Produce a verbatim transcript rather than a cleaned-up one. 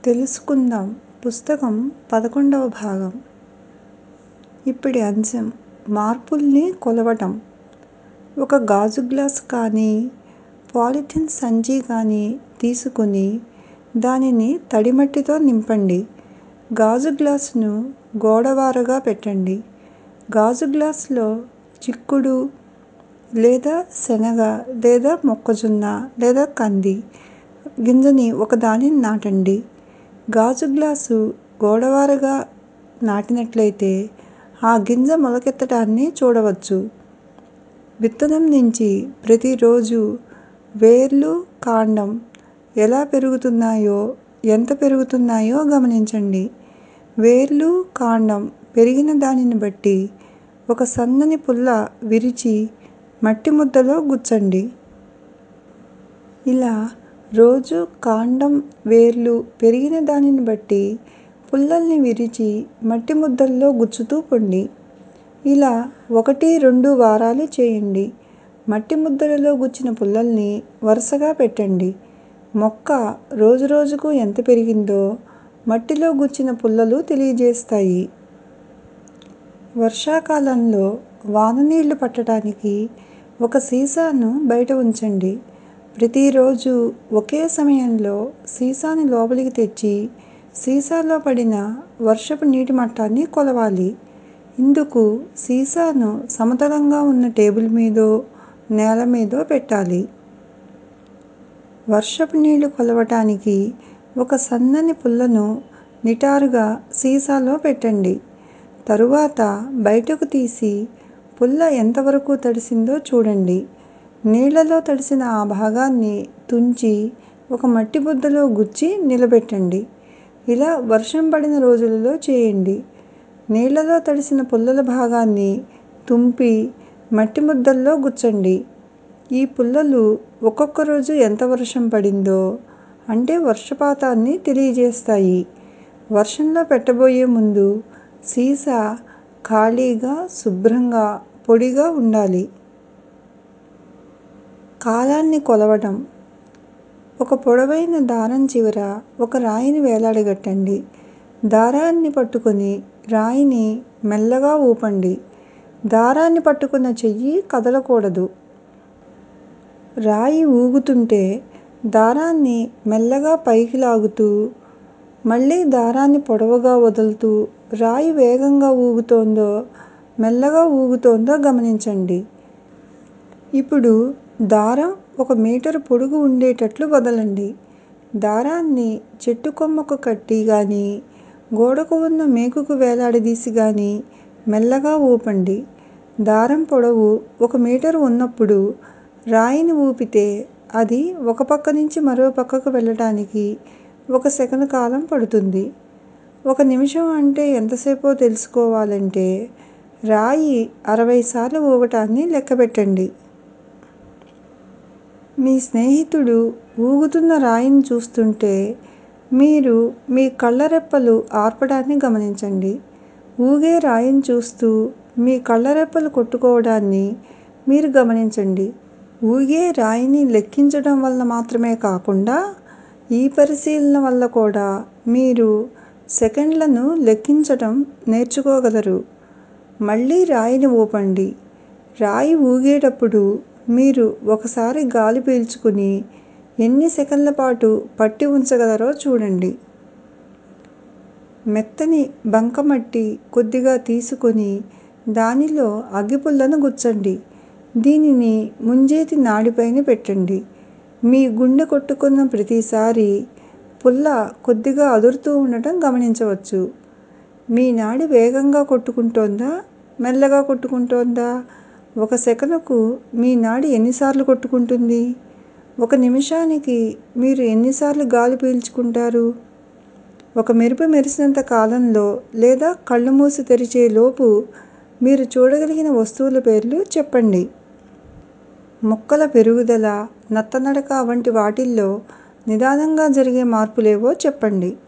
తెలుసుకుందాం పుస్తకం పదకొండవ భాగం. ఇప్పటి అంశం మార్పుల్ని కొలవటం. ఒక గాజు గ్లాసు కానీ పాలిథిన్ సంచి కానీ తీసుకుని దానిని తడిమట్టితో నింపండి. గాజు గ్లాసును గోడవారగా పెట్టండి. గాజు గ్లాసులో చిక్కుడు లేదా శనగ లేదా మొక్కజొన్న లేదా కంది గింజని ఒకదానిని నాటండి. గాజు గ్లాసు గోడవారగా నాటినట్లయితే ఆ గింజ మొలకెత్తడాన్ని చూడవచ్చు. విత్తనం నుంచి ప్రతిరోజు వేర్లు, కాండం ఎలా పెరుగుతున్నాయో, ఎంత పెరుగుతున్నాయో గమనించండి. వేర్లు, కాండం పెరిగిన దానిని బట్టి ఒక సన్నని పుల్ల విరిచి మట్టి ముద్దలో గుచ్చండి. ఇలా రోజూ కాండం, వేర్లు పెరిగిన దానిని బట్టి పుల్లల్ని విరిచి మట్టి ముద్దల్లో గుచ్చుతూ పొండి. ఇలా ఒకటి రెండు వారాలు చేయండి. మట్టి ముద్దలలో గుచ్చిన పుల్లల్ని వరుసగా పెట్టండి. మొక్క రోజురోజుకు ఎంత పెరిగిందో మట్టిలో గుచ్చిన పుల్లలు తెలియజేస్తాయి. వర్షాకాలంలో వాననీళ్లు పట్టడానికి ఒక సీసాను బయట ఉంచండి. ప్రతిరోజూ ఒకే సమయంలో సీసాని లోపలికి తెచ్చి సీసాలో పడిన వర్షపు నీటి మట్టాన్ని కొలవాలి. ఇందుకు సీసాను సమతలంగా ఉన్న టేబుల్ మీదో, నేల మీదో పెట్టాలి. వర్షపు నీళ్లు కొలవటానికి ఒక సన్నని పుల్లను నిటారుగా సీసాలో పెట్టండి. తరువాత బయటకు తీసి పుల్ల ఎంతవరకు తడిసిందో చూడండి. నీళ్లలో తడిసిన ఆ భాగాన్ని తుంచి ఒక మట్టి ముద్దలో గుచ్చి నిలబెట్టండి. ఇలా వర్షం పడిన రోజులలో చేయండి. నీళ్లలో తడిసిన పుల్లల భాగాన్ని తుంపి మట్టి ముద్దల్లో గుచ్చండి. ఈ పుల్లలు ఒక్కొక్క రోజు ఎంత వర్షం పడిందో అంటే వర్షపాతాన్ని తెలియజేస్తాయి. వర్షంలో పెట్టబోయే ముందు సీసా ఖాళీగా, శుభ్రంగా, పొడిగా ఉండాలి. కాలాన్ని కొలవటం. ఒక పొడవైన దారం చివర ఒక రాయిని వేలాడగట్టండి. దారాన్ని పట్టుకుని రాయిని మెల్లగా ఊపండి. దారాన్ని పట్టుకున్న చెయ్యి కదలకూడదు. రాయి ఊగుతుంటే దారాన్ని మెల్లగా పైకి లాగుతూ, మళ్ళీ దారాన్ని పొడవుగా వదులుతూ రాయి వేగంగా ఊగుతోందో, మెల్లగా ఊగుతోందో గమనించండి. ఇప్పుడు దారం ఒక మీటరు పొడుగు ఉండేటట్లు వదలండి. దారాన్ని చెట్టు కొమ్మకు కట్టి గానీ, గోడకు ఉన్న మేకుకు వేలాడదీసి గానీ మెల్లగా ఊపండి. దారం పొడవు ఒక మీటరు ఉన్నప్పుడు రాయిని ఊపితే అది ఒక పక్క నుంచి మరో పక్కకు వెళ్ళటానికి ఒక సెకను కాలం పడుతుంది. ఒక నిమిషం అంటే ఎంతసేపో తెలుసుకోవాలంటే రాయి అరవై సార్లు ఊగటాన్ని లెక్కపెట్టండి. మీ స్నేహితుడు ఊగుతున్న రాయిని చూస్తుంటే మీరు మీ కళ్ళరెప్పలు ఆర్పడాన్ని గమనించండి. ఊగే రాయిని చూస్తూ మీ కళ్ళరెప్పలు కొట్టుకోవడాన్ని మీరు గమనించండి. ఊగే రాయిని లెక్కించడం వల్ల మాత్రమే కాకుండా ఈ పరిశీలన వల్ల కూడా మీరు సెకండ్లను లెక్కించటం నేర్చుకోగలరు. మళ్ళీ రాయిని ఊపండి. రాయి ఊగేటప్పుడు మీరు ఒకసారి గాలి పీల్చుకుని ఎన్ని సెకన్ల పాటు పట్టి ఉంచగలరో చూడండి. మెత్తని బంకమట్టి కొద్దిగా తీసుకుని దానిలో అగ్గిపుల్లను గుచ్చండి. దీనిని ముంజేతి నాడిపైన పెట్టండి. మీ గుండె కొట్టుకున్న ప్రతిసారీ పుల్ల కొద్దిగా అదురుతూ ఉండటం గమనించవచ్చు. మీ నాడి వేగంగా కొట్టుకుంటోందా, మెల్లగా కొట్టుకుంటోందా? ఒక సెకనుకు మీ నాడి ఎన్నిసార్లు కొట్టుకుంటుంది? ఒక నిమిషానికి మీరు ఎన్నిసార్లు గాలి పీల్చుకుంటారు? ఒక మెరుపు మెరిసినంత కాలంలో లేదా కళ్ళు మూసి తెరిచే లోపు మీరు చూడగలిగిన వస్తువుల పేర్లు చెప్పండి. మొక్కల పెరుగుదల, నత్తనడక వంటి వాటిల్లో నిదానంగా జరిగే మార్పులేవో చెప్పండి.